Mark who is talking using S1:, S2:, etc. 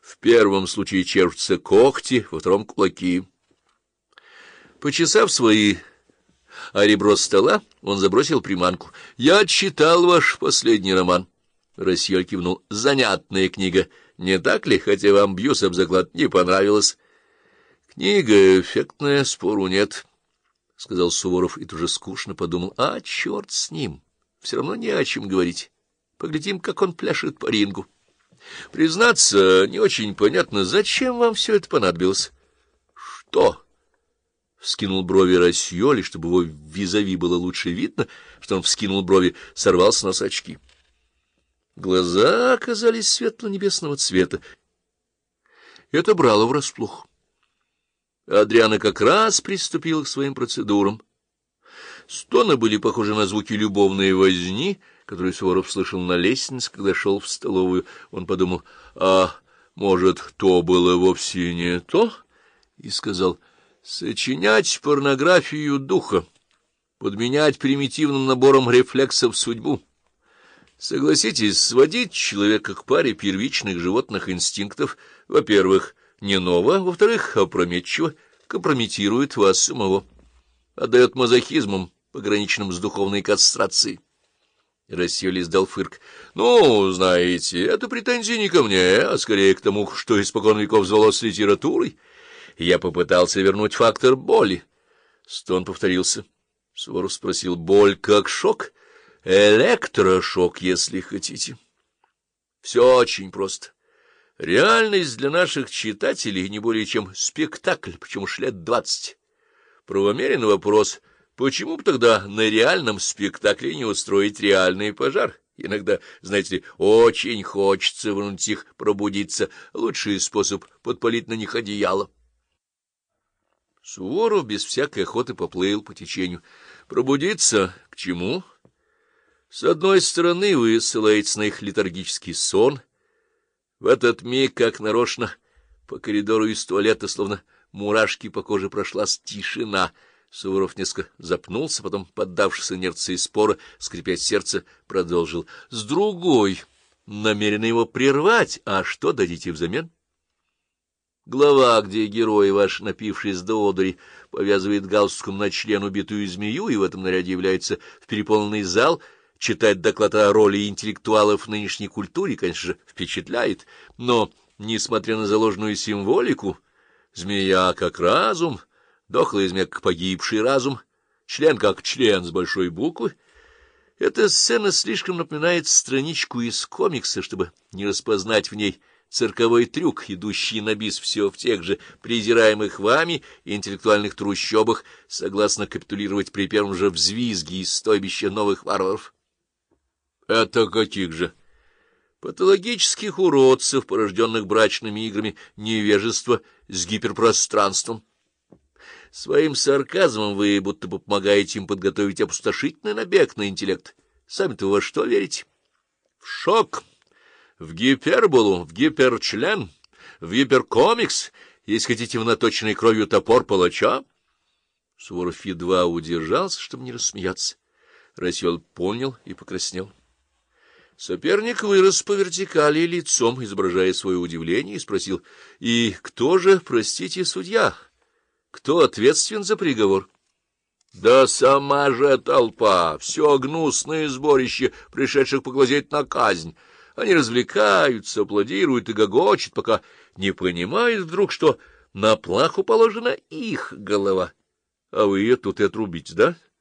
S1: В первом случае чешутся когти, во втором — кулаки. Почесав свои ребро стола, он забросил приманку. — Я читал ваш последний роман. Рассьёль кивнул. — Занятная книга, не так ли, хотя вам, бьюсь об заклад, не понравилась? — Книга эффектная, спору нет, — сказал Суворов и тоже скучно подумал. — А черт с ним, все равно не о чем говорить. Поглядим, как он пляшет по рингу. Признаться, не очень понятно, зачем вам все это понадобилось. — Что? — вскинул брови Рассьёль, чтобы его визави было лучше видно, что он вскинул брови, сорвал с носа очки. Глаза оказались светло-небесного цвета. Это брало врасплох. Адриана как раз приступила к своим процедурам. Стоны были похожи на звуки любовной возни, которую Суворов слышал на лестнице, когда шел в столовую. Он подумал, а может, то было вовсе не то? И сказал, сочинять порнографию духа, подменять примитивным набором рефлексов судьбу. Согласитесь, сводить человека к паре первичных животных инстинктов, во-первых, не ново, во-вторых, опрометчиво, компрометирует вас самого, отдает мазохизмом, пограничным с духовной кастрацией. Рассьёль издал фырк. — Ну, знаете, это претензии не ко мне, а скорее к тому, что испокон веков звалось литературой. Я попытался вернуть фактор боли. Стон повторился. Суворов спросил, боль как шок? Электрошок, если хотите. Все очень просто. Реальность для наших читателей не более чем спектакль, причем уж лет 20. Правомерен вопрос, почему бы тогда на реальном спектакле не устроить реальный пожар? Иногда, знаете ли, очень хочется вынуть их, пробудиться. Лучший способ — подпалить на них одеяло. Суворов без всякой охоты поплыл по течению. Пробудиться к чему? С одной стороны, вы ссылаетесь на их летаргический сон. В этот миг, как нарочно, по коридору из туалета, словно мурашки по коже, прошла тишина. Суворов несколько запнулся, потом, поддавшись инерции спора, скрипя сердце, продолжил. С другой, намерены его прервать, а что дадите взамен? Глава, где герой ваш, напившись до одури, повязывает галстуком на член убитую змею и в этом наряде является в переполненный зал, читать доклад о роли интеллектуалов в нынешней культуре, конечно же, впечатляет, но, несмотря на заложенную символику, змея как разум, дохлая змея как погибший разум, член как член с большой буквы, эта сцена слишком напоминает страничку из комикса, чтобы не распознать в ней цирковой трюк, идущий на бис все в тех же презираемых вами интеллектуальных трущобах, согласно капитулировать при первом же взвизге из стойбища новых варваров. Это каких же? Патологических уродцев, порожденных брачными играми невежества с гиперпространством. Своим сарказмом вы будто бы помогаете им подготовить опустошительный набег на интеллект. Сами-то во что верите? В шок, в гиперболу, в гиперчлен, в гиперкомикс, если хотите, в наточенный кровью топор палача? Суворов едва удержался, чтобы не рассмеяться. Рассьёль понял и покраснел. Соперник вырос по вертикали лицом, изображая свое удивление, и спросил, — И кто же, простите, судья? Кто ответственен за приговор? — Да сама же толпа, все гнусное сборище, пришедших поглазеть на казнь. Они развлекаются, аплодируют и гогочут, пока не понимают вдруг, что на плаху положена их голова. А вы ее тут и отрубите, да?